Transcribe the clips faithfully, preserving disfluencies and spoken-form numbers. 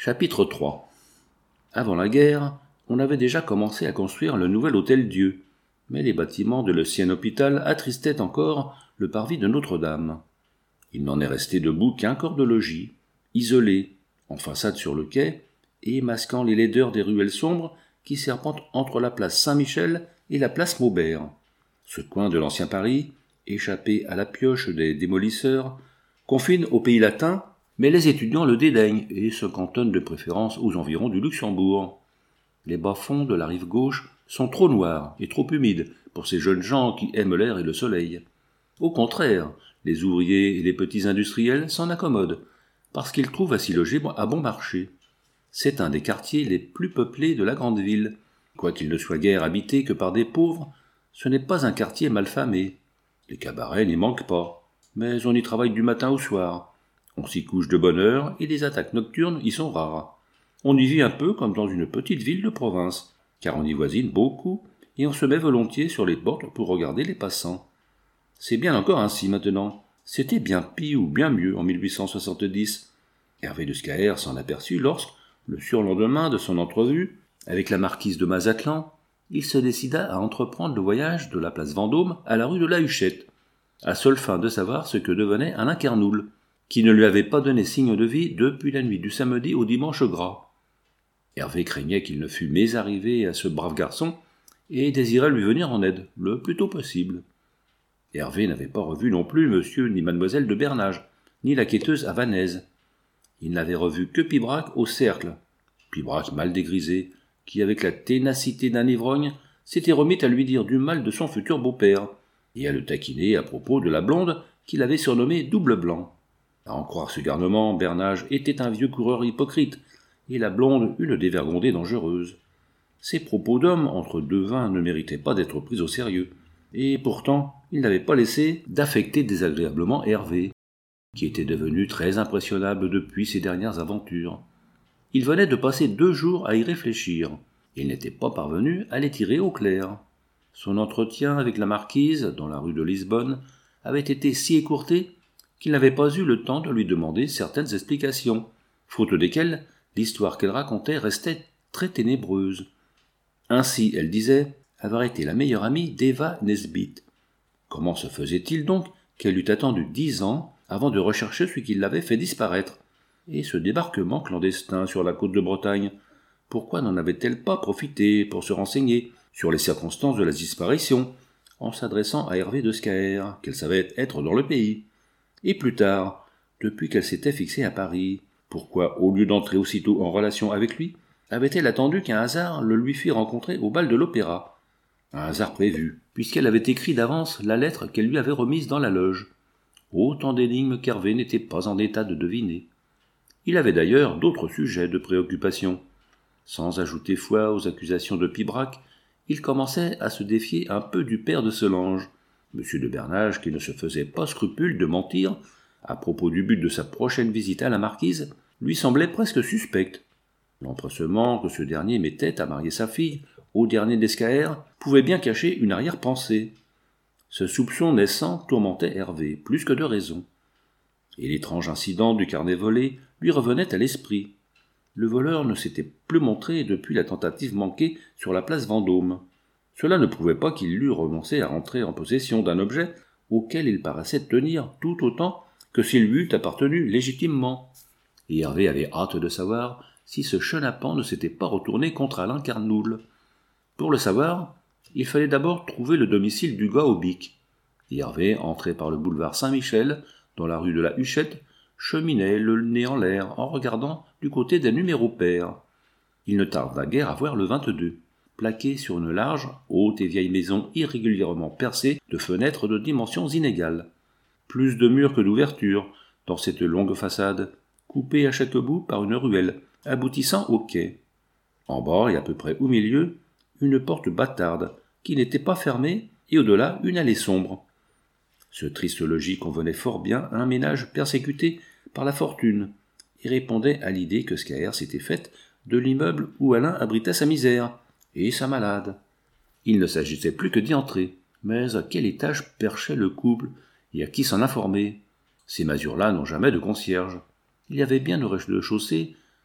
Chapitre trois. Avant la guerre, on avait déjà commencé à construire le nouvel Hôtel-Dieu, mais les bâtiments de l'ancien hôpital attristaient encore le parvis de Notre-Dame. Il n'en est resté debout qu'un corps de logis, isolé, en façade sur le quai, et masquant les laideurs des ruelles sombres qui serpentent entre la place Saint-Michel et la place Maubert. Ce coin de l'ancien Paris, échappé à la pioche des démolisseurs, confine au pays latin, mais les étudiants le dédaignent et se cantonnent de préférence aux environs du Luxembourg. Les bas-fonds de la rive gauche sont trop noirs et trop humides pour ces jeunes gens qui aiment l'air et le soleil. Au contraire, les ouvriers et les petits industriels s'en accommodent, parce qu'ils trouvent à s'y loger à bon marché. C'est un des quartiers les plus peuplés de la grande ville. Quoiqu'il ne soit guère habité que par des pauvres, ce n'est pas un quartier malfamé. Les cabarets n'y manquent pas, mais on y travaille du matin au soir. On s'y couche de bonne heure et les attaques nocturnes y sont rares. On y vit un peu comme dans une petite ville de province, car on y voisine beaucoup et on se met volontiers sur les portes pour regarder les passants. C'est bien encore ainsi maintenant. C'était bien pis ou bien mieux en mille huit cent soixante-dix. Hervé de Scaër s'en aperçut lorsque, le surlendemain de son entrevue avec la marquise de Mazatlan, il se décida à entreprendre le voyage de la place Vendôme à la rue de la Huchette, à seule fin de savoir ce que devenait Alain Carnoul, qui ne lui avait pas donné signe de vie depuis la nuit du samedi au dimanche gras. Hervé craignait qu'il ne fût mésarrivé à ce brave garçon et désirait lui venir en aide, le plus tôt possible. Hervé n'avait pas revu non plus monsieur ni mademoiselle de Bernage, ni la quêteuse havanaise. Il n'avait revu que Pibrac au cercle, Pibrac mal dégrisé, qui avec la ténacité d'un ivrogne s'était remis à lui dire du mal de son futur beau-père, et à le taquiner à propos de la blonde qu'il avait surnommée Double Blanc. À en croire ce garnement, Bernage était un vieux coureur hypocrite, et la blonde une dévergondée dangereuse. Ces propos d'homme entre deux vins ne méritaient pas d'être pris au sérieux, et pourtant il n'avait pas laissé d'affecter désagréablement Hervé, qui était devenu très impressionnable depuis ses dernières aventures. Il venait de passer deux jours à y réfléchir. Il n'était pas parvenu à les tirer au clair. Son entretien avec la marquise, dans la rue de Lisbonne, avait été si écourté qu'il n'avait pas eu le temps de lui demander certaines explications, faute desquelles l'histoire qu'elle racontait restait très ténébreuse. Ainsi, elle disait avoir été la meilleure amie d'Eva Nesbit. Comment se faisait-il donc qu'elle eût attendu dix ans avant de rechercher ce qui l'avait fait disparaître? Et ce débarquement clandestin sur la côte de Bretagne, pourquoi n'en avait-elle pas profité pour se renseigner sur les circonstances de la disparition, en s'adressant à Hervé de Scaër, qu'elle savait être dans le pays? Et plus tard, depuis qu'elle s'était fixée à Paris, pourquoi, au lieu d'entrer aussitôt en relation avec lui, avait-elle attendu qu'un hasard le lui fît rencontrer au bal de l'Opéra? Un hasard prévu, puisqu'elle avait écrit d'avance la lettre qu'elle lui avait remise dans la loge. Autant d'énigmes qu'Hervé n'était pas en état de deviner. Il avait d'ailleurs d'autres sujets de préoccupation. Sans ajouter foi aux accusations de Pibrac, il commençait à se défier un peu du père de Solange, M. de Bernage, qui ne se faisait pas scrupule de mentir à propos du but de sa prochaine visite à la marquise, lui semblait presque suspect. L'empressement que ce dernier mettait à marier sa fille au dernier d'Escaër pouvait bien cacher une arrière-pensée. Ce soupçon naissant tourmentait Hervé, plus que de raison. Et l'étrange incident du carnet volé lui revenait à l'esprit. Le voleur ne s'était plus montré depuis la tentative manquée sur la place Vendôme. Cela ne prouvait pas qu'il eût renoncé à rentrer en possession d'un objet auquel il paraissait tenir tout autant que s'il lui eût appartenu légitimement. Et Hervé avait hâte de savoir si ce chenapan ne s'était pas retourné contre Alain Carnoul. Pour le savoir, il fallait d'abord trouver le domicile du gars au bic. Et Hervé, entré par le boulevard Saint-Michel, dans la rue de la Huchette, cheminait le nez en l'air en regardant du côté des numéros pairs. Il ne tarda guère à voir le vingt-deux, plaqué sur une large, haute et vieille maison irrégulièrement percée de fenêtres de dimensions inégales. Plus de murs que d'ouvertures dans cette longue façade, coupée à chaque bout par une ruelle, aboutissant au quai. En bas et à peu près au milieu, une porte bâtarde, qui n'était pas fermée, et au-delà une allée sombre. Ce triste logis convenait fort bien à un ménage persécuté par la fortune, et répondait à l'idée que Scaër s'était faite de l'immeuble où Alain abritait sa misère et sa malade. Il ne s'agissait plus que d'y entrer, mais à quel étage perchait le couple, et à qui s'en informer? Ces masures-là n'ont jamais de concierge. Il y avait bien au rez-de-chaussée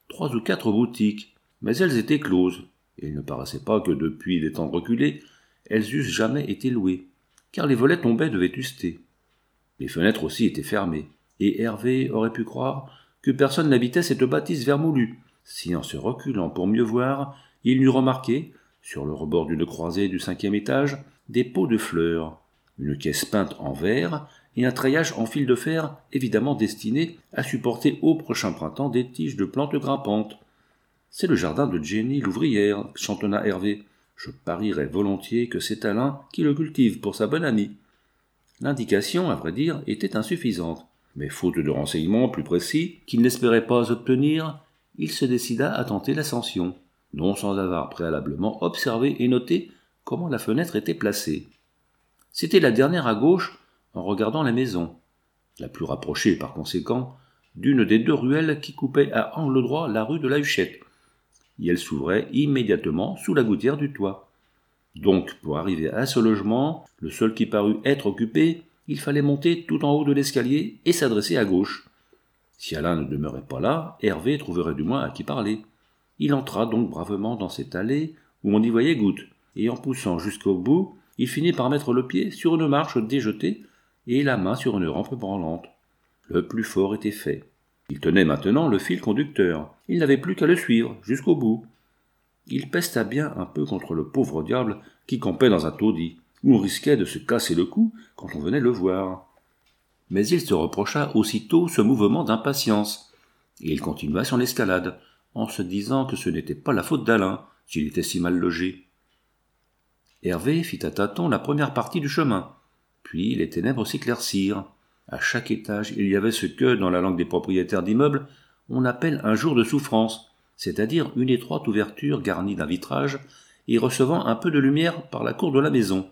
trois ou quatre boutiques, mais elles étaient closes, et il ne paraissait pas que depuis des temps reculés, elles eussent jamais été louées, car les volets tombaient de vétusté. Les fenêtres aussi étaient fermées, et Hervé aurait pu croire que personne n'habitait cette bâtisse vermoulue, si en se reculant pour mieux voir, il n'eût remarqué, sur le rebord d'une croisée du cinquième étage, des pots de fleurs, une caisse peinte en verre et un treillage en fil de fer évidemment destiné à supporter au prochain printemps des tiges de plantes grimpantes. « C'est le jardin de Jenny l'ouvrière, » chantonna Hervé. « Je parierais volontiers que c'est Alain qui le cultive pour sa bonne amie. » L'indication, à vrai dire, était insuffisante, mais faute de renseignements plus précis qu'il n'espérait pas obtenir, il se décida à tenter l'ascension, non sans avoir préalablement observé et noté comment la fenêtre était placée. C'était la dernière à gauche en regardant la maison, la plus rapprochée par conséquent d'une des deux ruelles qui coupaient à angle droit la rue de la Huchette, et elle s'ouvrait immédiatement sous la gouttière du toit. Donc, pour arriver à ce logement, le seul qui parut être occupé, il fallait monter tout en haut de l'escalier et s'adresser à gauche. Si Alain ne demeurait pas là, Hervé trouverait du moins à qui parler. Il entra donc bravement dans cette allée où on y voyait goutte, et en poussant jusqu'au bout, il finit par mettre le pied sur une marche déjetée et la main sur une rampe branlante. Le plus fort était fait. Il tenait maintenant le fil conducteur. Il n'avait plus qu'à le suivre jusqu'au bout. Il pesta bien un peu contre le pauvre diable qui campait dans un taudis, où on risquait de se casser le cou quand on venait le voir. Mais il se reprocha aussitôt ce mouvement d'impatience, et il continua son escalade, en se disant que ce n'était pas la faute d'Alain, s'il était si mal logé. Hervé fit à tâtons la première partie du chemin, puis les ténèbres s'éclaircirent. À chaque étage, il y avait ce que, dans la langue des propriétaires d'immeubles, on appelle un jour de souffrance, c'est-à-dire une étroite ouverture garnie d'un vitrage et recevant un peu de lumière par la cour de la maison.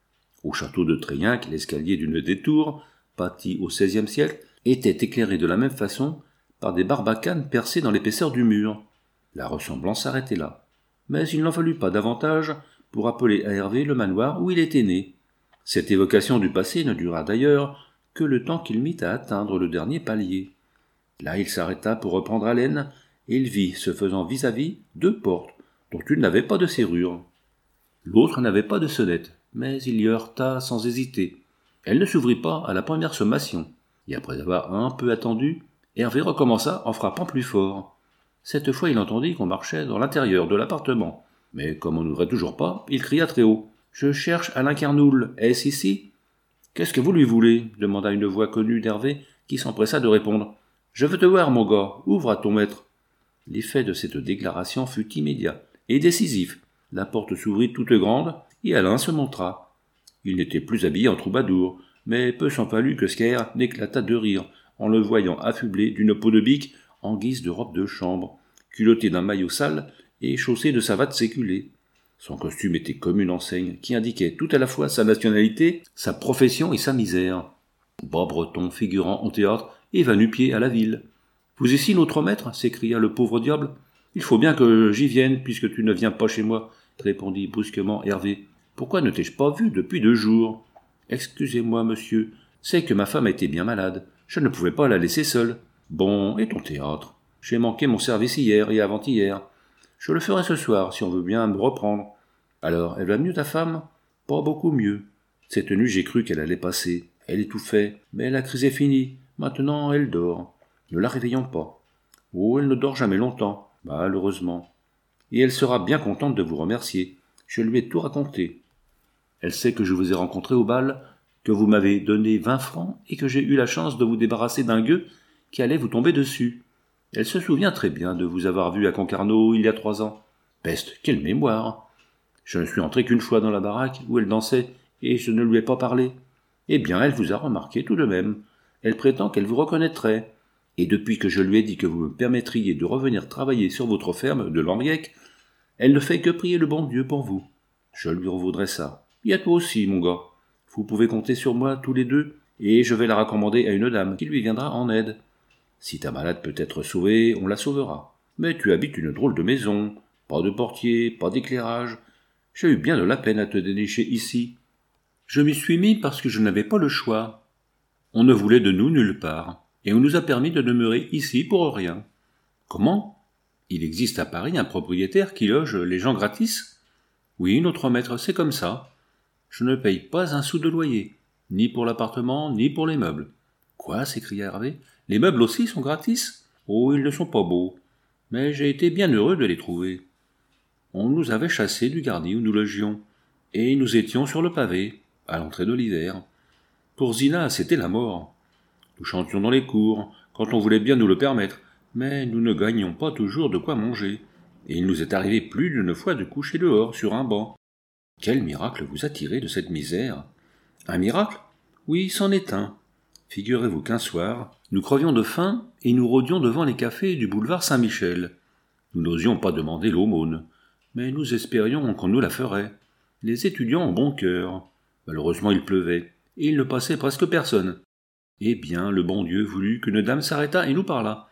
Au château de Tréhinc, l'escalier d'une des tours, bâti au seizième siècle, était éclairé de la même façon par des barbacanes percées dans l'épaisseur du mur. La ressemblance s'arrêtait là, mais il n'en fallut pas davantage pour appeler à Hervé le manoir où il était né. Cette évocation du passé ne dura d'ailleurs que le temps qu'il mit à atteindre le dernier palier. Là il s'arrêta pour reprendre haleine, et il vit, se faisant vis-à-vis, deux portes, dont une n'avait pas de serrure. L'autre n'avait pas de sonnette, mais il y heurta sans hésiter. Elle ne s'ouvrit pas à la première sommation, et après avoir un peu attendu, Hervé recommença en frappant plus fort. Cette fois il entendit qu'on marchait dans l'intérieur de l'appartement, mais comme on n'ouvrait toujours pas, il cria très haut. « Je cherche Alain Carnoul, est-ce ici ?»« Qu'est-ce que vous lui voulez ?» demanda une voix connue d'Hervé, qui s'empressa de répondre. « Je veux te voir, mon gars, ouvre à ton maître. » L'effet de cette déclaration fut immédiat et décisif. La porte s'ouvrit toute grande, et Alain se montra. Il n'était plus habillé en troubadour, mais peu s'en fallut que Sker n'éclata de rire, en le voyant affublé d'une peau de bique en guise de robe de chambre, culotté d'un maillot sale et chaussé de savates séculées. Son costume était comme une enseigne qui indiquait tout à la fois sa nationalité, sa profession et sa misère. Bas breton figurant au théâtre et va-nu-pied à la ville. « Vous ici, notre maître ?» s'écria le pauvre diable. « Il faut bien que j'y vienne, puisque tu ne viens pas chez moi, » répondit brusquement Hervé. « Pourquoi ne t'ai-je pas vu depuis deux jours ?»« Excusez-moi, monsieur, c'est que ma femme était bien malade. Je ne pouvais pas la laisser seule. »« Bon, et ton théâtre ? J'ai manqué mon service hier et avant-hier. Je le ferai ce soir, si on veut bien me reprendre. »« Alors, elle va mieux, ta femme ? » ?»« Pas beaucoup mieux. Cette nuit, j'ai cru qu'elle allait passer. Elle étouffait, mais la crise est finie. Maintenant, elle dort. Ne la réveillons pas. Oh, elle ne dort jamais longtemps, malheureusement. Et elle sera bien contente de vous remercier. Je lui ai tout raconté. Elle sait que je vous ai rencontré au bal, que vous m'avez donné vingt francs et que j'ai eu la chance de vous débarrasser d'un gueux qui allait vous tomber dessus. Elle se souvient très bien de vous avoir vu à Concarneau il y a trois ans. Peste, quelle mémoire! Je ne suis entré qu'une fois dans la baraque où elle dansait et je ne lui ai pas parlé. Eh bien, elle vous a remarqué tout de même. Elle prétend qu'elle vous reconnaîtrait. Et depuis que je lui ai dit que vous me permettriez de revenir travailler sur votre ferme de Lambiec, elle ne fait que prier le bon Dieu pour vous. Je lui revaudrai ça. Et à toi aussi, mon gars. Vous pouvez compter sur moi tous les deux, et je vais la recommander à une dame qui lui viendra en aide. Si ta malade peut être sauvée, on la sauvera. Mais tu habites une drôle de maison, pas de portier, pas d'éclairage. J'ai eu bien de la peine à te dénicher ici. Je m'y suis mis parce que je n'avais pas le choix. On ne voulait de nous nulle part, et on nous a permis de demeurer ici pour rien. Comment ? Il existe à Paris un propriétaire qui loge les gens gratis ? Oui, notre maître, c'est comme ça. Je ne paye pas un sou de loyer, ni pour l'appartement, ni pour les meubles. Quoi ? S'écria Hervé. Les meubles aussi sont gratis ? Oh, ils ne sont pas beaux, mais j'ai été bien heureux de les trouver. On nous avait chassés du gardien où nous logions, et nous étions sur le pavé, à l'entrée de l'hiver. Pour Zina, c'était la mort. Nous chantions dans les cours, quand on voulait bien nous le permettre, mais nous ne gagnions pas toujours de quoi manger, et il nous est arrivé plus d'une fois de coucher dehors, sur un banc. Quel miracle vous a tiré de cette misère ? Un miracle ? Oui, c'en est un. Figurez-vous qu'un soir, nous crevions de faim et nous rôdions devant les cafés du boulevard Saint-Michel. Nous n'osions pas demander l'aumône, mais nous espérions qu'on nous la ferait. Les étudiants ont bon cœur. Malheureusement, il pleuvait, et il ne passait presque personne. Eh bien, le bon Dieu voulut qu'une dame s'arrêtât et nous parlât.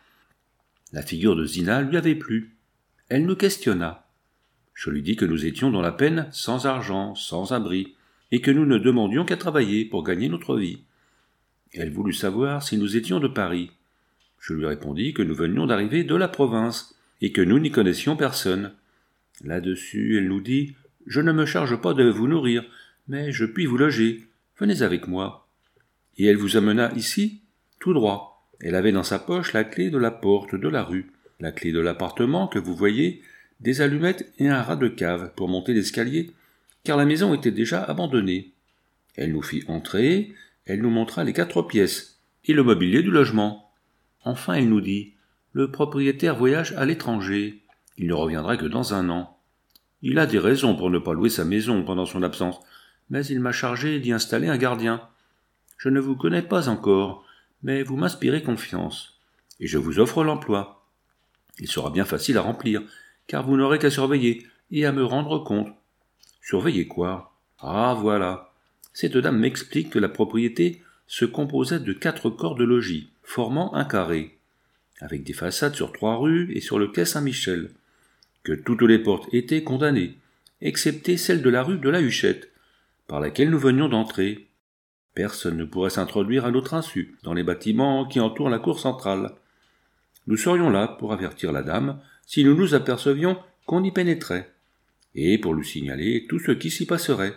La figure de Zina lui avait plu. Elle nous questionna. Je lui dis que nous étions dans la peine, sans argent, sans abri, et que nous ne demandions qu'à travailler pour gagner notre vie. Elle voulut savoir si nous étions de Paris. Je lui répondis que nous venions d'arriver de la province, et que nous n'y connaissions personne. Là-dessus, elle nous dit « Je ne me charge pas de vous nourrir, mais je puis vous loger. Venez avec moi. » Et elle vous amena ici, tout droit. Elle avait dans sa poche la clé de la porte de la rue, la clé de l'appartement que vous voyez, des allumettes et un rat de cave pour monter l'escalier, car la maison était déjà abandonnée. Elle nous fit entrer, elle nous montra les quatre pièces et le mobilier du logement. Enfin, elle nous dit « Le propriétaire voyage à l'étranger. Il ne reviendra que dans un an. Il a des raisons pour ne pas louer sa maison pendant son absence, mais il m'a chargé d'y installer un gardien. Je ne vous connais pas encore, mais vous m'inspirez confiance, et je vous offre l'emploi. Il sera bien facile à remplir, car vous n'aurez qu'à surveiller et à me rendre compte. » Surveiller quoi ? Ah, voilà. Cette dame m'explique que la propriété se composait de quatre corps de logis, formant un carré, avec des façades sur trois rues et sur le quai Saint-Michel, que toutes les portes étaient condamnées, excepté celle de la rue de la Huchette, par laquelle nous venions d'entrer. Personne ne pourrait s'introduire à notre insu dans les bâtiments qui entourent la cour centrale. Nous serions là pour avertir la dame si nous nous apercevions qu'on y pénétrait, et pour lui signaler tout ce qui s'y passerait.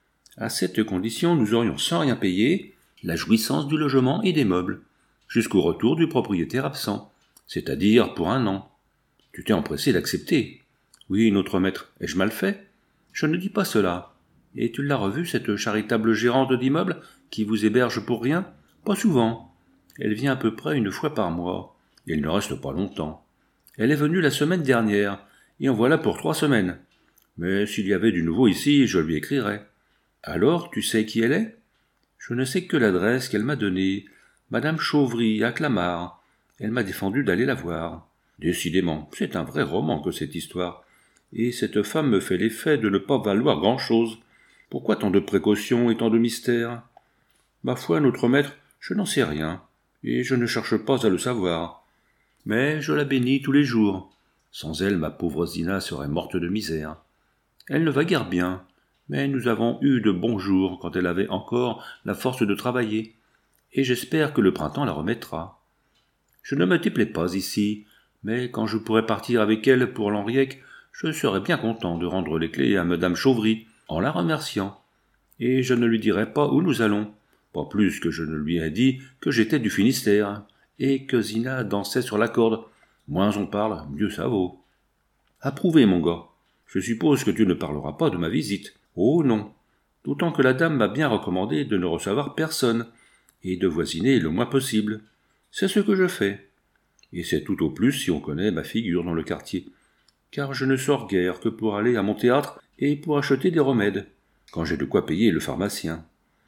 À cette condition, nous aurions sans rien payer la jouissance du logement et des meubles, jusqu'au retour du propriétaire absent, c'est-à-dire pour un an. Tu t'es empressé d'accepter. Oui, notre maître, ai-je mal fait ? Je ne dis pas cela. Et tu l'as revue, cette charitable gérante d'immeuble qui vous héberge pour rien ? Pas souvent. Elle vient à peu près une fois par mois, et elle ne reste pas longtemps. Elle est venue la semaine dernière, et en voilà pour trois semaines. Mais s'il y avait du nouveau ici, je lui écrirais. Alors, tu sais qui elle est ? Je ne sais que l'adresse qu'elle m'a donnée, Madame Chauvry, à Clamart. Elle m'a défendu d'aller la voir. Décidément, c'est un vrai roman que cette histoire. Et cette femme me fait l'effet de ne pas valoir grand-chose. Pourquoi tant de précautions et tant de mystères ? Ma foi, notre maître, je n'en sais rien, et je ne cherche pas à le savoir. Mais je la bénis tous les jours. Sans elle, ma pauvre Zina serait morte de misère. Elle ne va guère bien, mais nous avons eu de bons jours quand elle avait encore la force de travailler, et j'espère que le printemps la remettra. Je ne me déplais pas ici, mais quand je pourrai partir avec elle pour l'Henriec, je serai bien content de rendre les clés à Madame Chauvry, en la remerciant. Et je ne lui dirai pas où nous allons, pas plus que je ne lui ai dit que j'étais du Finistère, et que Zina dansait sur la corde. Moins on parle, mieux ça vaut. Approuvé, mon gars. Je suppose que tu ne parleras pas de ma visite. Oh non. D'autant que la dame m'a bien recommandé de ne recevoir personne, et de voisiner le moins possible. C'est ce que je fais. Et c'est tout au plus si on connaît ma figure dans le quartier. Car je ne sors guère que pour aller à mon théâtre et pour acheter des remèdes, quand j'ai de quoi payer le pharmacien.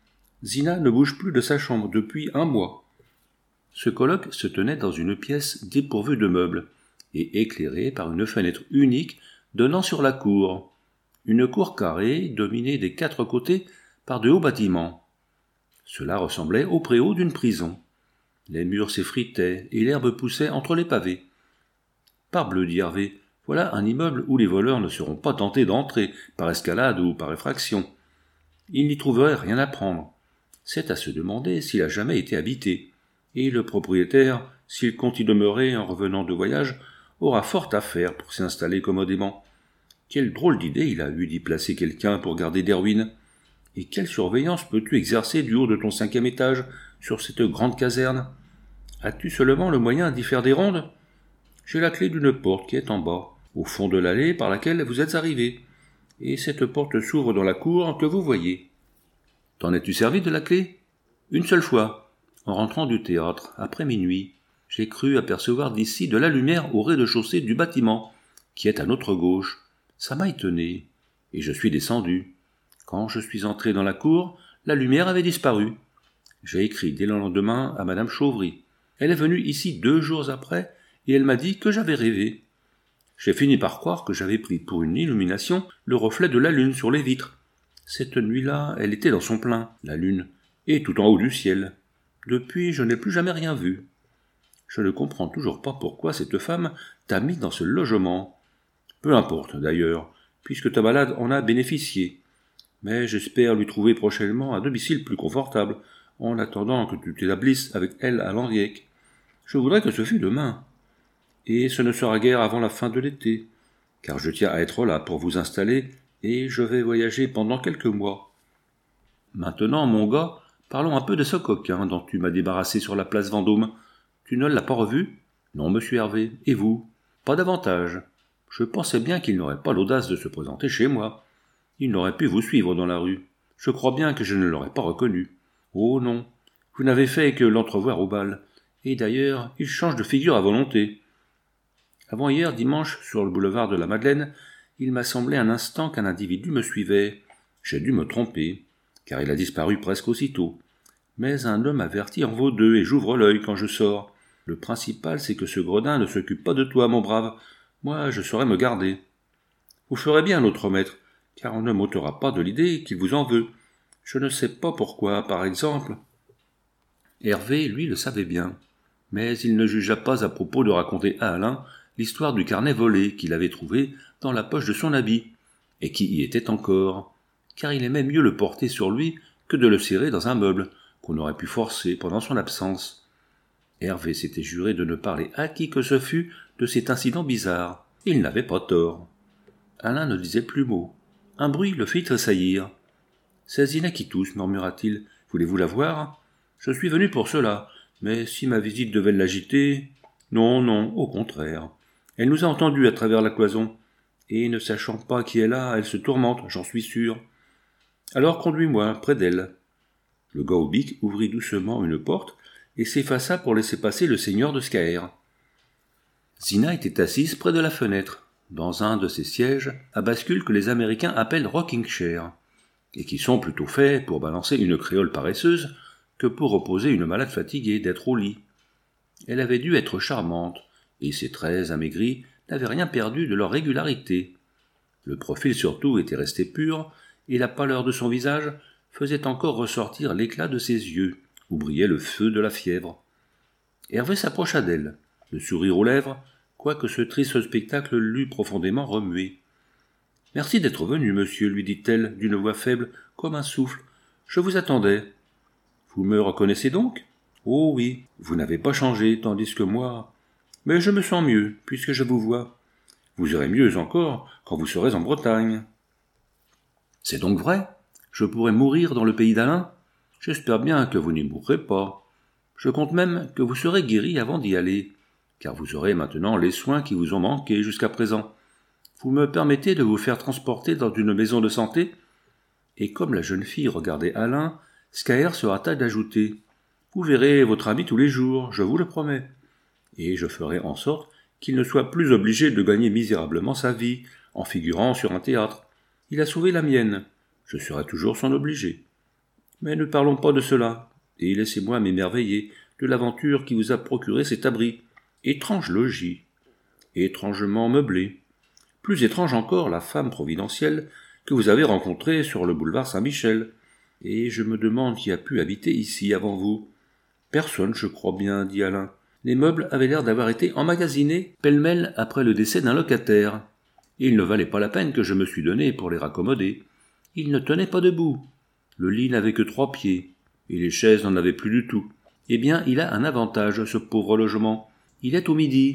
Zina ne bouge plus de sa chambre depuis un mois. Ce colloque se tenait dans une pièce dépourvue de meubles, et éclairée par une fenêtre unique donnant sur la cour. Une cour carrée, dominée des quatre côtés par de hauts bâtiments. Cela ressemblait au préau d'une prison. Les murs s'effritaient et l'herbe poussait entre les pavés. Parbleu, dit Hervé, voilà un immeuble où les voleurs ne seront pas tentés d'entrer par escalade ou par effraction. Ils n'y trouveraient rien à prendre. C'est à se demander s'il a jamais été habité. Et le propriétaire, s'il compte y demeurer en revenant de voyage, aura fort à faire pour s'y installer commodément. Quelle drôle d'idée il a eu d'y placer quelqu'un pour garder des ruines. Et quelle surveillance peux-tu exercer du haut de ton cinquième étage sur cette grande caserne? As-tu seulement le moyen d'y faire des rondes? J'ai la clé d'une porte qui est en bas, au fond de l'allée par laquelle vous êtes arrivé, et cette porte s'ouvre dans la cour que vous voyez. T'en es-tu servi de la clé? Une seule fois, en rentrant du théâtre, après minuit, j'ai cru apercevoir d'ici de la lumière au rez-de-chaussée du bâtiment, qui est à notre gauche. Ça m'a étonné, et je suis descendu. Quand je suis entré dans la cour, la lumière avait disparu. J'ai écrit dès le lendemain à madame Chauvry. Elle est venue ici deux jours après, et elle m'a dit que j'avais rêvé. J'ai fini par croire que j'avais pris pour une illumination le reflet de la lune sur les vitres. Cette nuit-là, elle était dans son plein, la lune, et tout en haut du ciel. Depuis, je n'ai plus jamais rien vu. Je ne comprends toujours pas pourquoi cette femme t'a mis dans ce logement. Peu importe, d'ailleurs, puisque ta malade en a bénéficié. Mais j'espère lui trouver prochainement un domicile plus confortable, en attendant que tu t'établisses avec elle à Lanriec. Je voudrais que ce fût demain. Et ce ne sera guère avant la fin de l'été, car je tiens à être là pour vous installer, et je vais voyager pendant quelques mois. Maintenant, mon gars, parlons un peu de ce coquin dont tu m'as débarrassé sur la place Vendôme. Tu ne l'as pas revu? Non, monsieur Hervé. Et vous? Pas davantage. Je pensais bien qu'il n'aurait pas l'audace de se présenter chez moi. Il n'aurait pu vous suivre dans la rue. Je crois bien que je ne l'aurais pas reconnu. Oh non, vous n'avez fait que l'entrevoir au bal. Et d'ailleurs, il change de figure à volonté. Avant-hier, dimanche, sur le boulevard de la Madeleine, il m'a semblé un instant qu'un individu me suivait. J'ai dû me tromper, car il a disparu presque aussitôt. Mais un homme averti en vaut deux, et j'ouvre l'œil quand je sors. Le principal, c'est que ce gredin ne s'occupe pas de toi, mon brave. Moi, je saurais me garder. Vous ferez bien, notre maître, car on ne m'ôtera pas de l'idée qu'il vous en veut. Je ne sais pas pourquoi, par exemple. Hervé, lui, le savait bien. Mais il ne jugea pas à propos de raconter à Alain l'histoire du carnet volé qu'il avait trouvé dans la poche de son habit, et qui y était encore, car il aimait mieux le porter sur lui que de le serrer dans un meuble, qu'on aurait pu forcer pendant son absence. Hervé s'était juré de ne parler à qui que ce fût de cet incident bizarre. Il n'avait pas tort. Alain ne disait plus mot. Un bruit le fit tressaillir. « C'est Zina qui tousse, murmura-t-il. Voulez-vous la voir? Je suis venu pour cela, mais si ma visite devait l'agiter... Non, non, au contraire. Elle nous a entendus à travers la cloison, et ne sachant pas qui est là, elle se tourmente, j'en suis sûr. Alors conduis-moi près d'elle. » Le gars au bic ouvrit doucement une porte et s'effaça pour laisser passer le seigneur de Scaër. Zina était assise près de la fenêtre, dans un de ces sièges à bascule que les Américains appellent rocking chair, et qui sont plutôt faits pour balancer une créole paresseuse que pour reposer une malade fatiguée d'être au lit. Elle avait dû être charmante, et ses traits amaigris n'avaient rien perdu de leur régularité. Le profil surtout était resté pur, et la pâleur de son visage faisait encore ressortir l'éclat de ses yeux, où brillait le feu de la fièvre. Hervé s'approcha d'elle, le sourire aux lèvres, quoique ce triste spectacle l'eût profondément remué. « Merci d'être venu, monsieur, lui dit-elle d'une voix faible, comme un souffle. Je vous attendais. Vous me reconnaissez donc? Oh oui, vous n'avez pas changé, tandis que moi... Mais je me sens mieux, puisque je vous vois. Vous irez mieux encore quand vous serez en Bretagne. » « C'est donc vrai? Je pourrais mourir dans le pays d'Alain? J'espère bien que vous n'y mourrez pas. Je compte même que vous serez guéri avant d'y aller, car vous aurez maintenant les soins qui vous ont manqué jusqu'à présent. Vous me permettez de vous faire transporter dans une maison de santé? » Et comme la jeune fille regardait Alain, Scaër se hâta d'ajouter: « Vous verrez votre ami tous les jours, je vous le promets. Et je ferai en sorte qu'il ne soit plus obligé de gagner misérablement sa vie en figurant sur un théâtre. Il a sauvé la mienne, je serai toujours son obligé. Mais ne parlons pas de cela, et laissez-moi m'émerveiller de l'aventure qui vous a procuré cet abri. Étrange logis, étrangement meublé. Plus étrange encore la femme providentielle que vous avez rencontrée sur le boulevard Saint-Michel. Et je me demande qui a pu habiter ici avant vous. Personne, je crois bien, dit Alain. Les meubles avaient l'air d'avoir été emmagasinés pêle-mêle après le décès d'un locataire. Il ne valait pas la peine que je me suis donné pour les raccommoder. Ils ne tenaient pas debout. Le lit n'avait que trois pieds, et les chaises n'en avaient plus du tout. Eh bien, il a un avantage, ce pauvre logement. Il est au midi,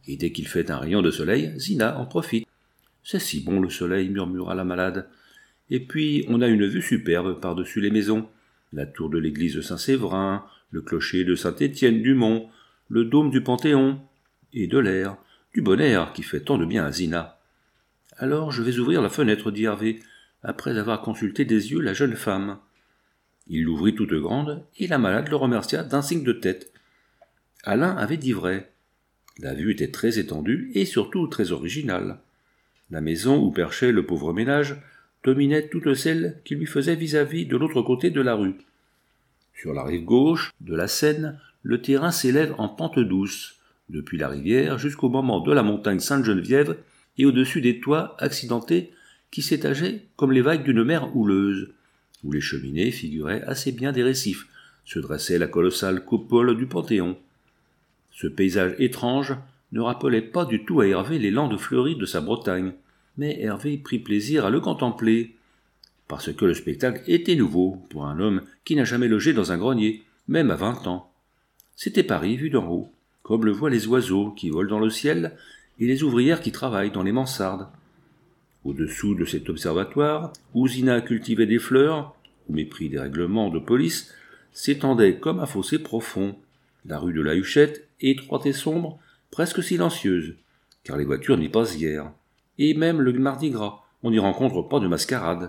Et dès qu'il fait un rayon de soleil, Zina en profite. « C'est si bon le soleil, » murmura la malade. Et puis on a une vue superbe par-dessus les maisons. La tour de l'église de Saint-Séverin, le clocher de Saint-Étienne-du-Mont, le dôme du Panthéon, et de l'air, du bon air qui fait tant de bien à Zina. « Alors je vais ouvrir la fenêtre, » dit Hervé, après avoir consulté des yeux la jeune femme. Il l'ouvrit toute grande, et la malade le remercia d'un signe de tête. Alain avait dit vrai. La vue était très étendue et surtout très originale. La maison où perchait le pauvre ménage dominait toutes celles qui lui faisaient vis-à-vis de l'autre côté de la rue. Sur la rive gauche de la Seine, le terrain s'élève en pente douce, depuis la rivière jusqu'au moment de la montagne Sainte-Geneviève et au-dessus des toits accidentés qui s'étageaient comme les vagues d'une mer houleuse, où les cheminées figuraient assez bien des récifs, se dressait la colossale coupole du Panthéon. Ce paysage étrange ne rappelait pas du tout à Hervé les landes fleuries de sa Bretagne, mais Hervé prit plaisir à le contempler, parce que le spectacle était nouveau pour un homme qui n'a jamais logé dans un grenier, même à vingt ans. C'était Paris vu d'en haut, comme le voient les oiseaux qui volent dans le ciel et les ouvrières qui travaillent dans les mansardes. Au-dessous de cet observatoire, où Zina cultivait des fleurs, au mépris des règlements de police, s'étendait comme un fossé profond la rue de la Huchette, étroite et sombre, presque silencieuse, car les voitures n'y passent guère. Et même le mardi gras, on n'y rencontre pas de mascarade.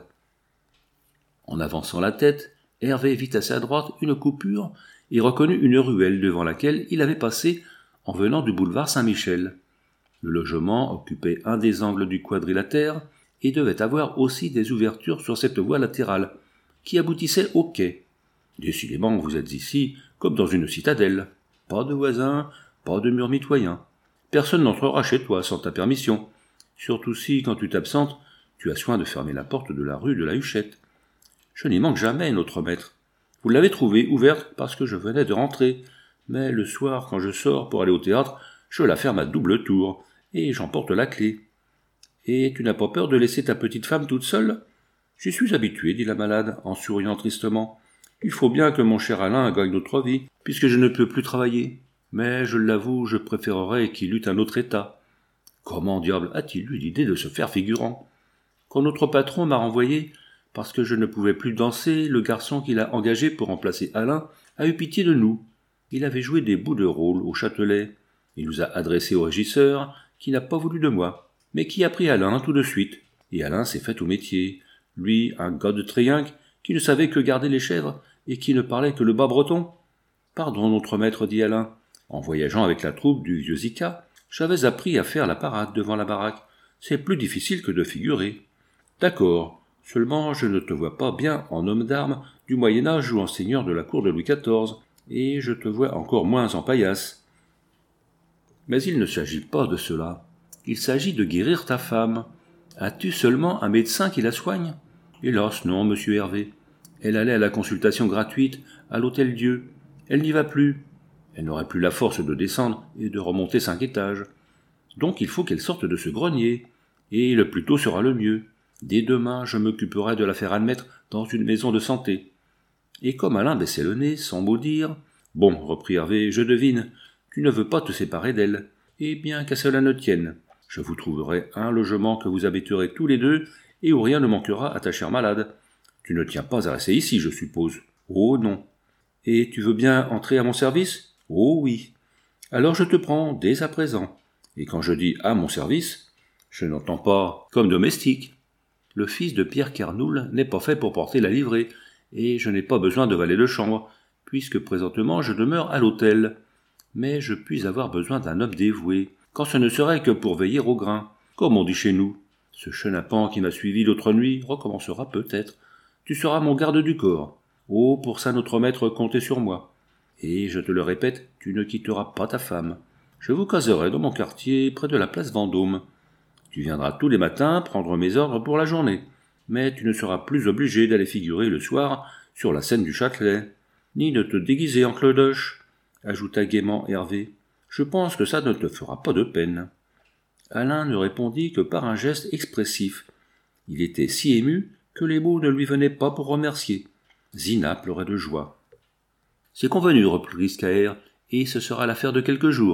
En avançant la tête, Hervé vit à sa droite une coupure et reconnut une ruelle devant laquelle il avait passé en venant du boulevard Saint-Michel. Le logement occupait un des angles du quadrilatère et devait avoir aussi des ouvertures sur cette voie latérale, qui aboutissait au quai. Décidément, vous êtes ici comme dans une citadelle. Pas de voisins, pas de murs mitoyens. Personne n'entrera chez toi sans ta permission. Surtout si, quand tu t'absentes, tu as soin de fermer la porte de la rue de la Huchette. Je n'y manque jamais, notre maître. Vous l'avez trouvée ouverte parce que je venais de rentrer. Mais le soir, quand je sors pour aller au théâtre, je la ferme à double tour, et j'emporte la clé. Et tu n'as pas peur de laisser ta petite femme toute seule ? J'y suis habitué, dit la malade, en souriant tristement. Il faut bien que mon cher Alain gagne notre vie, puisque je ne peux plus travailler. Mais, je l'avoue, je préférerais qu'il eût un autre état. Comment diable a-t-il eu l'idée de se faire figurant ? Quand notre patron m'a renvoyé, parce que je ne pouvais plus danser, le garçon qu'il a engagé pour remplacer Alain a eu pitié de nous. Il avait joué des bouts de rôle au Châtelet. Il nous a adressé au régisseur, qui n'a pas voulu de moi, mais qui a pris Alain tout de suite. Et Alain s'est fait au métier. Lui, un gars de Tréguinck, qui ne savait que garder les chèvres, et qui ne parlait que le bas breton. Pardon, notre maître, dit Alain. En voyageant avec la troupe du vieux Zika, j'avais appris à faire la parade devant la baraque. C'est plus difficile que de figurer. D'accord, seulement je ne te vois pas bien en homme d'armes du Moyen-Âge ou en seigneur de la cour de Louis quatorze, et je te vois encore moins en paillasse. Mais il ne s'agit pas de cela. Il s'agit de guérir ta femme. As-tu seulement un médecin qui la soigne ? Hélas, non, monsieur Hervé. Elle allait à la consultation gratuite à l'Hôtel-Dieu. Elle n'y va plus. Elle n'aurait plus la force de descendre et de remonter cinq étages. Donc il faut qu'elle sorte de ce grenier. Et le plus tôt sera le mieux. Dès demain, je m'occuperai de la faire admettre dans une maison de santé. Et comme Alain baissait le nez, sans mot dire, « Bon, reprit Hervé, je devine, tu ne veux pas te séparer d'elle. Eh bien, qu'à cela ne tienne. Je vous trouverai un logement que vous habiterez tous les deux et où rien ne manquera à ta chère malade. Tu ne tiens pas à rester ici, je suppose. Oh non. Et tu veux bien entrer à mon service ? Oh oui. Alors je te prends dès à présent. Et quand je dis à mon service, je n'entends pas comme domestique. Le fils de Pierre Carnoul n'est pas fait pour porter la livrée, et je n'ai pas besoin de valet de chambre, puisque présentement je demeure à l'hôtel. Mais je puis avoir besoin d'un homme dévoué, quand ce ne serait que pour veiller au grain, comme on dit chez nous. Ce chenapan qui m'a suivi l'autre nuit recommencera peut-être. Tu seras mon garde du corps. Oh, pour ça notre maître comptez sur moi. Et je te le répète, tu ne quitteras pas ta femme. Je vous caserai dans mon quartier, près de la place Vendôme. Tu viendras tous les matins prendre mes ordres pour la journée, mais tu ne seras plus obligé d'aller figurer le soir sur la scène du Châtelet, ni de te déguiser en clodoche, ajouta gaiement Hervé. Je pense que ça ne te fera pas de peine. Alain ne répondit que par un geste expressif. Il était si ému que les mots ne lui venaient pas pour remercier. Zina pleurait de joie. C'est convenu, reprit Scaër, et ce sera l'affaire de quelques jours.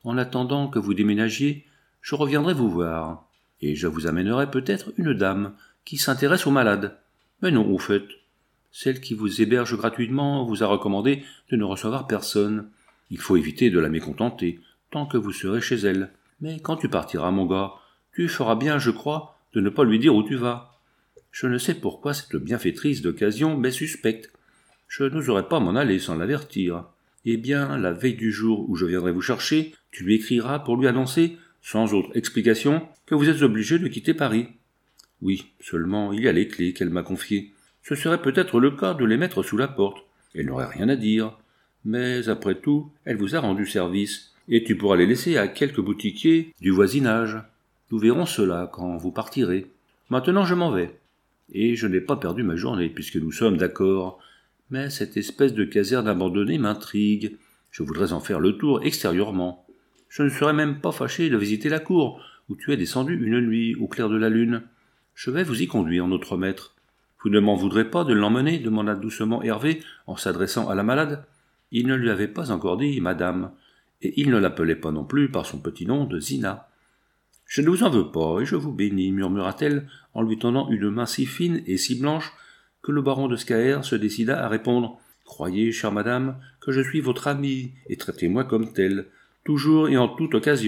En attendant que vous déménagiez, je reviendrai vous voir, et je vous amènerai peut-être une dame qui s'intéresse aux malades. Mais non, au fait, celle qui vous héberge gratuitement vous a recommandé de ne recevoir personne. Il faut éviter de la mécontenter, tant que vous serez chez elle. Mais quand tu partiras, mon gars, tu feras bien, je crois, de ne pas lui dire où tu vas. Je ne sais pourquoi cette bienfaitrice d'occasion m'est suspecte. Je n'oserais pas m'en aller sans l'avertir. Eh bien, la veille du jour où je viendrai vous chercher, tu lui écriras pour lui annoncer, sans autre explication, que vous êtes obligé de quitter Paris. Oui, seulement il y a les clés qu'elle m'a confiées. Ce serait peut-être le cas de les mettre sous la porte. Elle n'aurait rien à dire. Mais après tout, elle vous a rendu service, et tu pourras les laisser à quelques boutiquiers du voisinage. Nous verrons cela quand vous partirez. Maintenant je m'en vais. Et je n'ai pas perdu ma journée, puisque nous sommes d'accord. Mais cette espèce de caserne abandonnée m'intrigue. Je voudrais en faire le tour extérieurement. Je ne serais même pas fâché de visiter la cour, où tu es descendu une nuit au clair de la lune. Je vais vous y conduire, notre maître. Vous ne m'en voudrez pas de l'emmener, demanda doucement Hervé en s'adressant à la malade. Il ne lui avait pas encore dit madame, et il ne l'appelait pas non plus par son petit nom de Zina. Je ne vous en veux pas, et je vous bénis, murmura-t-elle en lui tendant une main si fine et si blanche que le baron de Scaër se décida à répondre « Croyez, chère madame, que je suis votre ami, et traitez-moi comme tel, toujours et en toute occasion. »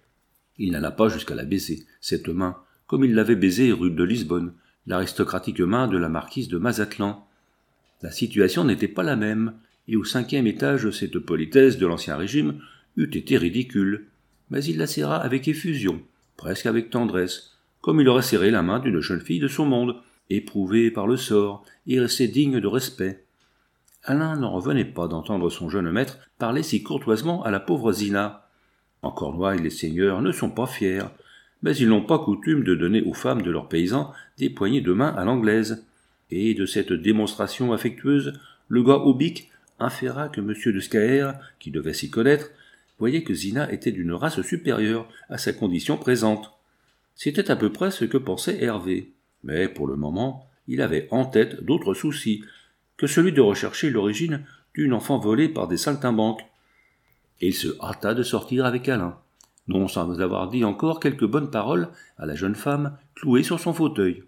Il n'alla pas jusqu'à la baiser, cette main, comme il l'avait baisée rue de Lisbonne, l'aristocratique main de la marquise de Mazatlan. La situation n'était pas la même, et au cinquième étage cette politesse de l'ancien régime eût été ridicule, mais il la serra avec effusion, presque avec tendresse, comme il aurait serré la main d'une jeune fille de son monde, éprouvée par le sort et restée digne de respect. Alain n'en revenait pas d'entendre son jeune maître parler si courtoisement à la pauvre Zina. En Cornouailles, les seigneurs ne sont pas fiers, mais ils n'ont pas coutume de donner aux femmes de leurs paysans des poignées de main à l'anglaise. Et de cette démonstration affectueuse, le gars Aubique inféra que M. de Scaër, qui devait s'y connaître, voyait que Zina était d'une race supérieure à sa condition présente. C'était à peu près ce que pensait Hervé, mais pour le moment, il avait en tête d'autres soucis que celui de rechercher l'origine d'une enfant volée par des saltimbanques. Et il se hâta de sortir avec Alain, non sans avoir dit encore quelques bonnes paroles à la jeune femme clouée sur son fauteuil.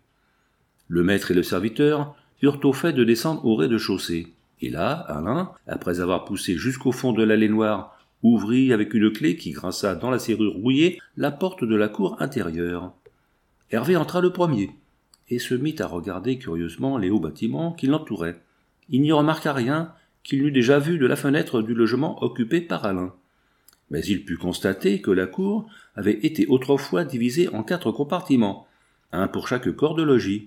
Le maître et le serviteur eurent au fait de descendre au rez-de-chaussée, et là, Alain, après avoir poussé jusqu'au fond de l'allée noire, ouvrit avec une clé qui grinça dans la serrure rouillée la porte de la cour intérieure. Hervé entra le premier, et se mit à regarder curieusement les hauts bâtiments qui l'entouraient. Il n'y remarqua rien qu'il n'eût déjà vu de la fenêtre du logement occupé par Alain. Mais il put constater que la cour avait été autrefois divisée en quatre compartiments, un pour chaque corps de logis.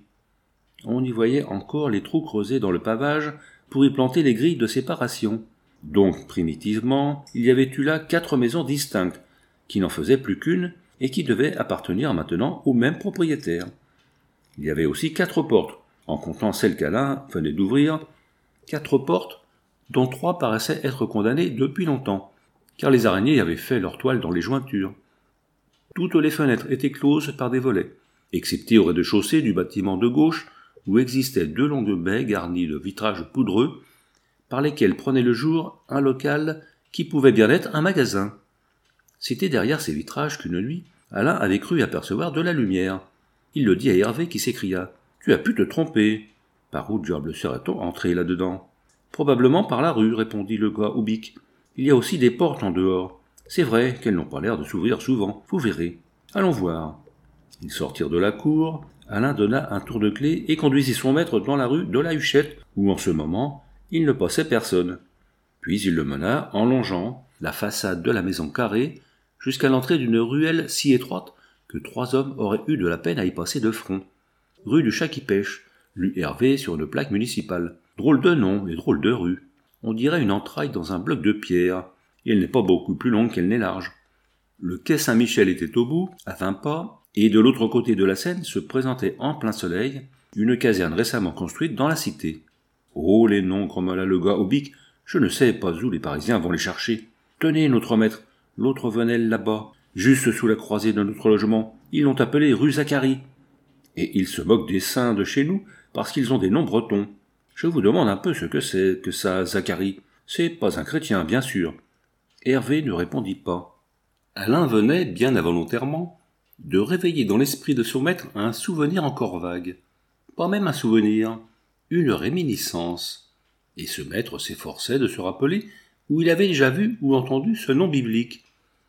On y voyait encore les trous creusés dans le pavage pour y planter les grilles de séparation. Donc, primitivement, il y avait eu là quatre maisons distinctes, qui n'en faisaient plus qu'une et qui devaient appartenir maintenant au même propriétaire. Il y avait aussi quatre portes, en comptant celle qu'Alain venait d'ouvrir, quatre portes dont trois paraissaient être condamnées depuis longtemps, car les araignées avaient fait leur toile dans les jointures. Toutes les fenêtres étaient closes par des volets, excepté au rez-de-chaussée du bâtiment de gauche, où existaient deux longues baies garnies de vitrages poudreux, par lesquels prenait le jour un local qui pouvait bien être un magasin. C'était derrière ces vitrages qu'une nuit, Alain avait cru apercevoir de la lumière. Il le dit à Hervé qui s'écria « Tu as pu te tromper. Par où diable serait-on entré là-dedans ?»« Probablement par la rue, répondit le gars Aubique. Il y a aussi des portes en dehors. C'est vrai qu'elles n'ont pas l'air de s'ouvrir souvent, vous verrez. Allons voir. » Ils sortirent de la cour, Alain donna un tour de clé et conduisit son maître dans la rue de la Huchette, où en ce moment, il ne passait personne. Puis il le mena en longeant la façade de la maison carrée jusqu'à l'entrée d'une ruelle si étroite que trois hommes auraient eu de la peine à y passer de front. Rue du Chat qui pêche, lut Hervé sur une plaque municipale. Drôle de nom et drôle de rue. On dirait une entraille dans un bloc de pierre, et elle n'est pas beaucoup plus longue qu'elle n'est large. Le quai Saint-Michel était au bout, à vingt pas, et de l'autre côté de la Seine se présentait en plein soleil une caserne récemment construite dans la cité. Oh, les noms, grommela le gars Aubique, je ne sais pas où les Parisiens vont les chercher. Tenez, notre maître, l'autre venelle là-bas, juste sous la croisée de notre logement, ils l'ont appelé rue Zacharie. Et ils se moquent des saints de chez nous parce qu'ils ont des noms bretons. Je vous demande un peu ce que c'est que ça, Zacharie. C'est pas un chrétien, bien sûr. Hervé ne répondit pas. Alain venait, bien involontairement, de réveiller dans l'esprit de son maître un souvenir encore vague. Pas même un souvenir, une réminiscence. Et ce maître s'efforçait de se rappeler où il avait déjà vu ou entendu ce nom biblique.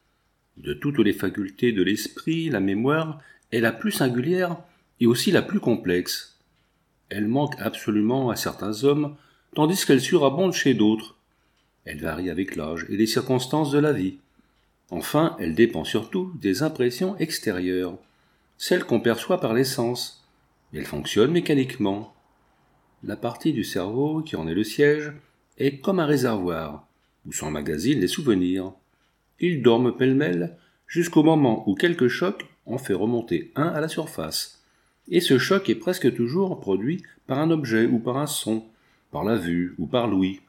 De toutes les facultés de l'esprit, la mémoire est la plus singulière et aussi la plus complexe. Elle manque absolument à certains hommes, tandis qu'elle surabonde chez d'autres. Elle varie avec l'âge et les circonstances de la vie. Enfin, elle dépend surtout des impressions extérieures, celles qu'on perçoit par les sens. Elle fonctionne mécaniquement. La partie du cerveau qui en est le siège est comme un réservoir, où s'emmagasinent les souvenirs. Ils dorment pêle-mêle jusqu'au moment où quelque choc en fait remonter un à la surface. Et ce choc est presque toujours produit par un objet ou par un son, par la vue ou par l'ouïe.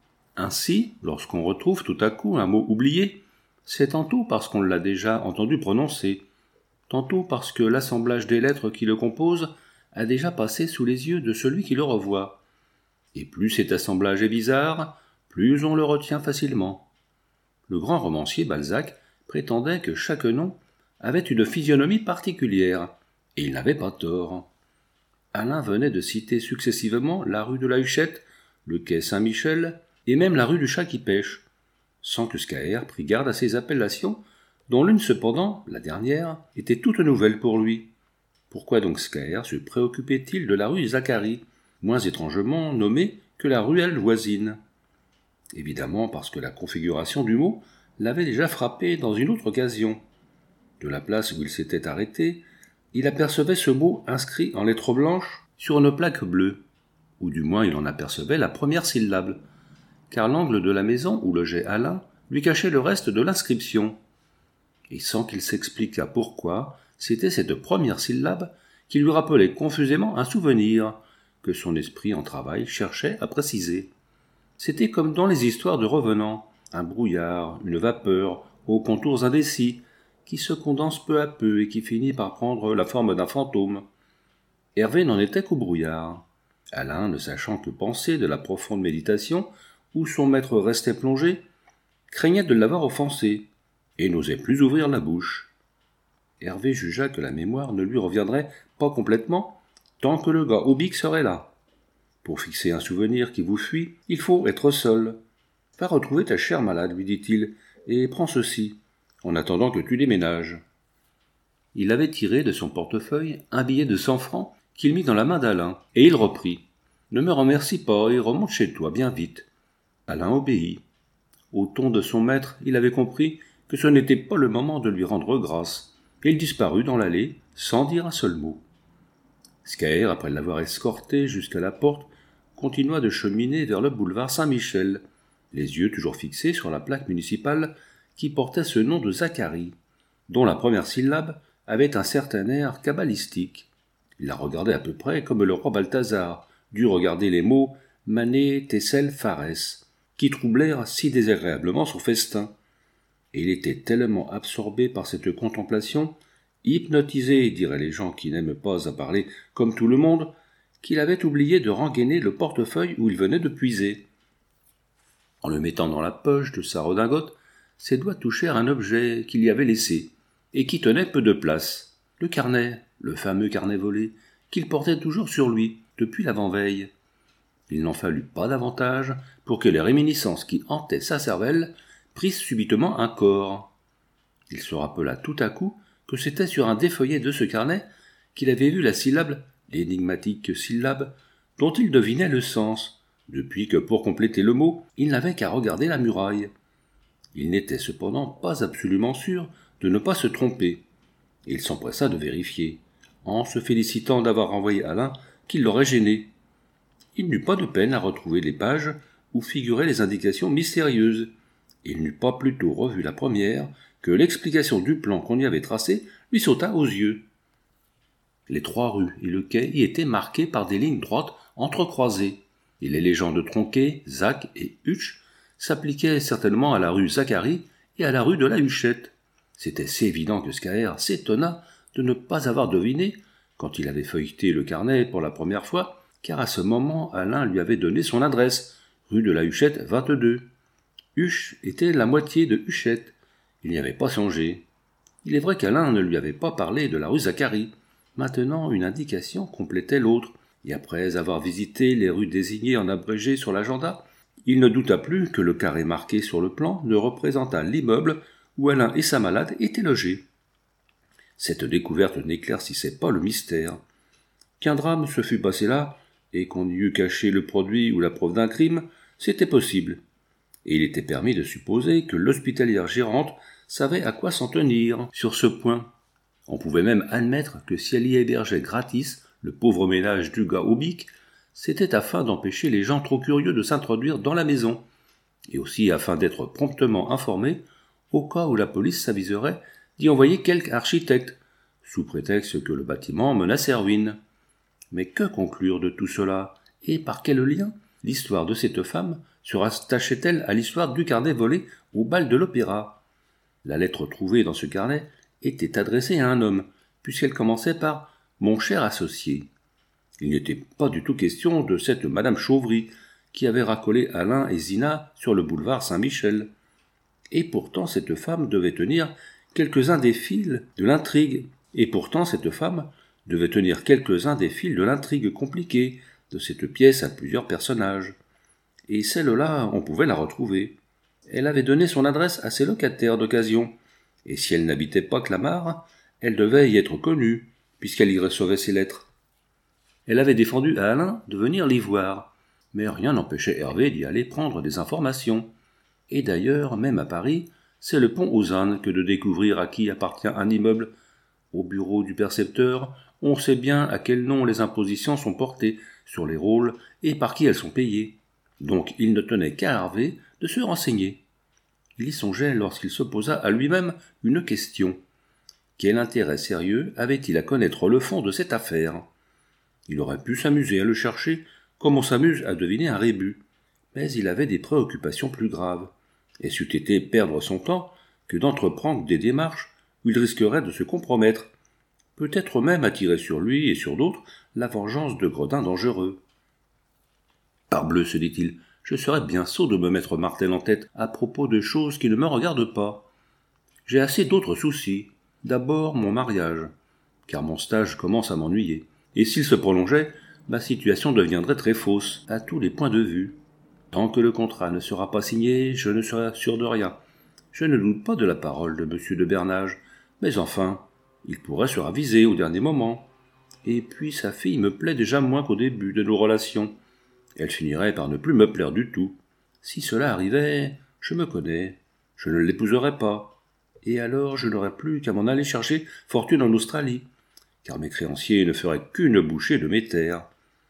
Ainsi, lorsqu'on retrouve tout à coup un mot oublié, c'est tantôt parce qu'on l'a déjà entendu prononcer, tantôt parce que l'assemblage des lettres qui le composent a déjà passé sous les yeux de celui qui le revoit. Et plus cet assemblage est bizarre, plus on le retient facilement. Le grand romancier Balzac prétendait que chaque nom avait une physionomie particulière, et il n'avait pas tort. Alain venait de citer successivement la rue de la Huchette, le quai Saint-Michel, et même la rue du Chat qui pêche, sans que Scaër prît garde à ces appellations, dont l'une cependant, la dernière, était toute nouvelle pour lui. Pourquoi donc Scaër se préoccupait-il de la rue Zacharie, moins étrangement nommée que la ruelle voisine? Évidemment parce que la configuration du mot l'avait déjà frappé dans une autre occasion. De la place où il s'était arrêté, il apercevait ce mot inscrit en lettres blanches sur une plaque bleue, ou du moins il en apercevait la première syllabe, car l'angle de la maison où logeait Alain lui cachait le reste de l'inscription. Et sans qu'il s'expliquât pourquoi, c'était cette première syllabe qui lui rappelait confusément un souvenir que son esprit en travail cherchait à préciser. C'était comme dans les histoires de revenants, un brouillard, une vapeur, aux contours indécis, qui se condense peu à peu et qui finit par prendre la forme d'un fantôme. Hervé n'en était qu'au brouillard. Alain, ne sachant que penser de la profonde méditation où son maître restait plongé, craignait de l'avoir offensé, et n'osait plus ouvrir la bouche. Hervé jugea que la mémoire ne lui reviendrait pas complètement tant que le gars au bic serait là. Pour fixer un souvenir qui vous fuit, il faut être seul. Va retrouver ta chère malade, lui dit-il, et prends ceci, en attendant que tu déménages. Il avait tiré de son portefeuille un billet de cent francs qu'il mit dans la main d'Alain, et il reprit. Ne me remercie pas et remonte chez toi bien vite. Alain obéit. Au ton de son maître, il avait compris que ce n'était pas le moment de lui rendre grâce, et il disparut dans l'allée sans dire un seul mot. Scaër, après l'avoir escorté jusqu'à la porte, continua de cheminer vers le boulevard Saint-Michel, les yeux toujours fixés sur la plaque municipale qui portait ce nom de Zacharie, dont la première syllabe avait un certain air cabalistique. Il la regardait à peu près comme le roi Balthazar dut regarder les mots Mané, Tessel, Pharès, qui troublèrent si désagréablement son festin. Et il était tellement absorbé par cette contemplation, hypnotisé, diraient les gens qui n'aiment pas à parler comme tout le monde, qu'il avait oublié de rengainer le portefeuille où il venait de puiser. En le mettant dans la poche de sa redingote, ses doigts touchèrent un objet qu'il y avait laissé, et qui tenait peu de place, le carnet, le fameux carnet volé, qu'il portait toujours sur lui, depuis l'avant-veille. Il n'en fallut pas davantage pour que les réminiscences qui hantaient sa cervelle prissent subitement un corps. Il se rappela tout à coup que c'était sur un défeuillé de ce carnet qu'il avait vu la syllabe, l'énigmatique syllabe, dont il devinait le sens, depuis que pour compléter le mot, il n'avait qu'à regarder la muraille. Il n'était cependant pas absolument sûr de ne pas se tromper, et il s'empressa de vérifier, en se félicitant d'avoir envoyé Alain qui l'aurait gêné. Il n'eut pas de peine à retrouver les pages où figuraient les indications mystérieuses. Il n'eut pas plutôt revu la première que l'explication du plan qu'on y avait tracé lui sauta aux yeux. Les trois rues et le quai y étaient marqués par des lignes droites entrecroisées, et les légendes tronquées, Zac et Huch, s'appliquaient certainement à la rue Zacharie et à la rue de la Huchette. C'était si évident que Scaër s'étonna de ne pas avoir deviné, quand il avait feuilleté le carnet pour la première fois, car à ce moment Alain lui avait donné son adresse, rue de la Huchette vingt-deux. Huche était la moitié de Huchette, Il n'y avait pas songé. Il est vrai qu'Alain ne lui avait pas parlé de la rue Zacharie. Maintenant, une indication complétait l'autre, et après avoir visité les rues désignées en abrégé sur l'agenda, il ne douta plus que le carré marqué sur le plan ne représentât l'immeuble où Alain et sa malade étaient logés. Cette découverte n'éclaircissait pas le mystère. Qu'un drame se fût passé là, et qu'on y eût caché le produit ou la preuve d'un crime, c'était possible. Et il était permis de supposer que l'hospitalière gérante savait à quoi s'en tenir sur ce point. On pouvait même admettre que si elle y hébergeait gratis le pauvre ménage d'Hugues au bic, c'était afin d'empêcher les gens trop curieux de s'introduire dans la maison, et aussi afin d'être promptement informés au cas où la police s'aviserait d'y envoyer quelque architecte, sous prétexte que le bâtiment menaçait ruine. Mais que conclure de tout cela, et par quel lien l'histoire de cette femme se rattachait-elle à l'histoire du carnet volé au bal de l'opéra? La lettre trouvée dans ce carnet était adressée à un homme, puisqu'elle commençait par « Mon cher associé ». Il n'était pas du tout question de cette Madame Chauvry, qui avait racolé Alain et Zina sur le boulevard Saint-Michel. Et pourtant cette femme devait tenir quelques-uns des fils de l'intrigue, et pourtant cette femme devait tenir quelques-uns des fils de l'intrigue compliquée de cette pièce à plusieurs personnages. Et celle-là, on pouvait la retrouver. Elle avait donné son adresse à ses locataires d'occasion, et si elle n'habitait pas Clamart, elle devait y être connue, puisqu'elle y recevait ses lettres. Elle avait défendu à Alain de venir l'y voir, mais rien n'empêchait Hervé d'y aller prendre des informations. Et d'ailleurs, même à Paris, c'est le pont aux ânes que de découvrir à qui appartient un immeuble. Au bureau du percepteur, on sait bien à quel nom les impositions sont portées sur les rôles et par qui elles sont payées. Donc il ne tenait qu'à Hervé de se renseigner. Il y songeait lorsqu'il se posa à lui-même une question. Quel intérêt sérieux avait-il à connaître le fond de cette affaire? Il aurait pu s'amuser à le chercher, comme on s'amuse à deviner un rébut. Mais il avait des préoccupations plus graves, et c'eût été perdre son temps que d'entreprendre des démarches où il risquerait de se compromettre, peut-être même attirer sur lui et sur d'autres la vengeance de gredins dangereux. Parbleu, se dit-il, je serais bien sot de me mettre martel en tête à propos de choses qui ne me regardent pas. J'ai assez d'autres soucis. D'abord mon mariage, car mon stage commence à m'ennuyer, et s'il se prolongeait, ma situation deviendrait très fausse, à tous les points de vue. Tant que le contrat ne sera pas signé, je ne serai sûr de rien. Je ne doute pas de la parole de monsieur de Bernage, mais enfin, il pourrait se raviser au dernier moment. Et puis sa fille me plaît déjà moins qu'au début de nos relations. Elle finirait par ne plus me plaire du tout. Si cela arrivait, je me connais, je ne l'épouserais pas. Et alors je n'aurais plus qu'à m'en aller chercher fortune en Australie, car mes créanciers ne feraient qu'une bouchée de mes terres.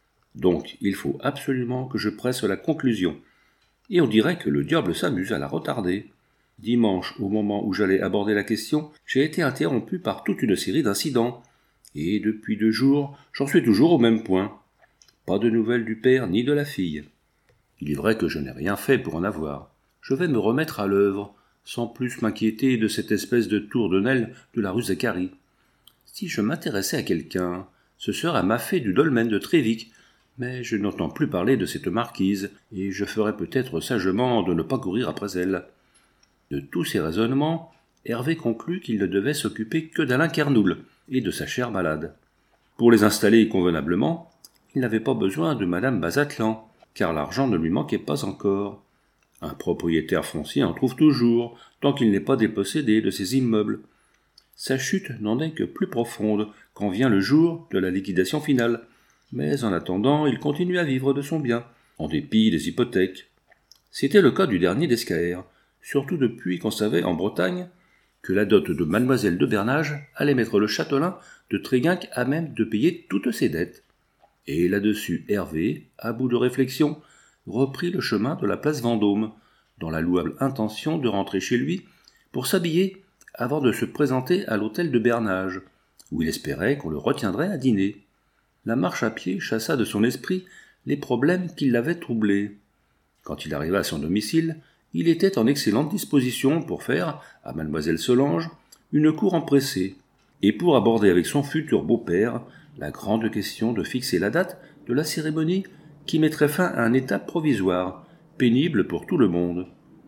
Donc il faut absolument que je presse la conclusion. Et on dirait que le diable s'amuse à la retarder. Dimanche, au moment où j'allais aborder la question, j'ai été interrompu par toute une série d'incidents. Et depuis deux jours, j'en suis toujours au même point. Pas de nouvelles du père ni de la fille. Il est vrai que je n'ai rien fait pour en avoir. Je vais me remettre à l'œuvre, sans plus m'inquiéter de cette espèce de tour de Nesle de la rue Zacharie. Si je m'intéressais à quelqu'un, ce serait Maffei du dolmen de Trévic, mais je n'entends plus parler de cette marquise, et je ferais peut-être sagement de ne pas courir après elle. De tous ces raisonnements, Hervé conclut qu'il ne devait s'occuper que d'Alain Kernoul et de sa chère malade. Pour les installer convenablement, il n'avait pas besoin de madame Bazatlan, car l'argent ne lui manquait pas encore. Un propriétaire foncier en trouve toujours, tant qu'il n'est pas dépossédé de ses immeubles. Sa chute n'en est que plus profonde quand vient le jour de la liquidation finale, mais en attendant, il continue à vivre de son bien, en dépit des hypothèques. C'était le cas du dernier d'Escaër, surtout depuis qu'on savait en Bretagne que la dot de mademoiselle de Bernage allait mettre le châtelain de Tréguinck à même de payer toutes ses dettes. Et là-dessus Hervé, à bout de réflexion, reprit le chemin de la place Vendôme, dans la louable intention de rentrer chez lui pour s'habiller avant de se présenter à l'hôtel de Bernage, où il espérait qu'on le retiendrait à dîner. La marche à pied chassa de son esprit les problèmes qui l'avaient troublé. Quand il arriva à son domicile, il était en excellente disposition pour faire, à mademoiselle Solange, une cour empressée, et pour aborder avec son futur beau-père la grande question de fixer la date de la cérémonie qui mettrait fin à un état provisoire, pénible pour tout le monde.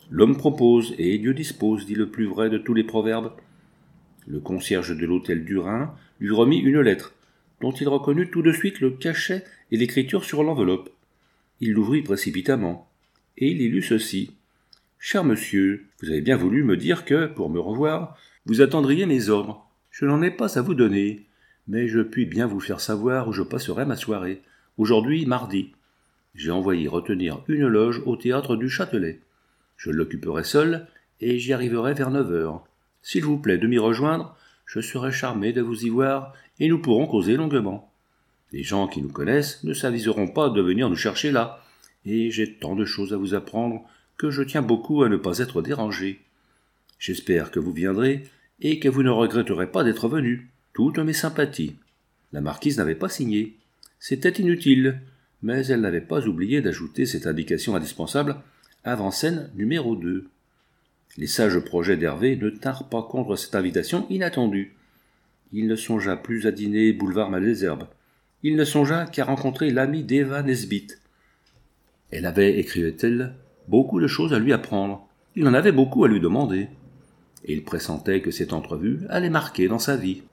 L'homme propose et Dieu dispose, dit le plus vrai de tous les proverbes. Le concierge de l'hôtel du Rhin lui remit une lettre, dont il reconnut tout de suite le cachet et l'écriture sur l'enveloppe. Il l'ouvrit précipitamment, et il y lut ceci. « Cher monsieur, vous avez bien voulu me dire que, pour me revoir, vous attendriez mes ordres. Je n'en ai pas à vous donner, mais je puis bien vous faire savoir où je passerai ma soirée. Aujourd'hui, mardi. J'ai envoyé retenir une loge au théâtre du Châtelet. Je l'occuperai seul, et j'y arriverai vers neuf heures. S'il vous plaît de m'y rejoindre, je serai charmé de vous y voir, et nous pourrons causer longuement. Les gens qui nous connaissent ne s'aviseront pas de venir nous chercher là, et j'ai tant de choses à vous apprendre que je tiens beaucoup à ne pas être dérangé. J'espère que vous viendrez, et que vous ne regretterez pas d'être venu. Toutes mes sympathies. » La marquise n'avait pas signé. C'était inutile, mais elle n'avait pas oublié d'ajouter cette indication indispensable avant scène numéro deux. Les sages projets d'Hervé ne tinrent pas contre cette invitation inattendue. Il ne songea plus à dîner boulevard Malesherbes. Il ne songea qu'à rencontrer l'amie d'Eva Nesbit. Elle avait, écrivait-elle, beaucoup de choses à lui apprendre. Il en avait beaucoup à lui demander. Et il pressentait que cette entrevue allait marquer dans sa vie.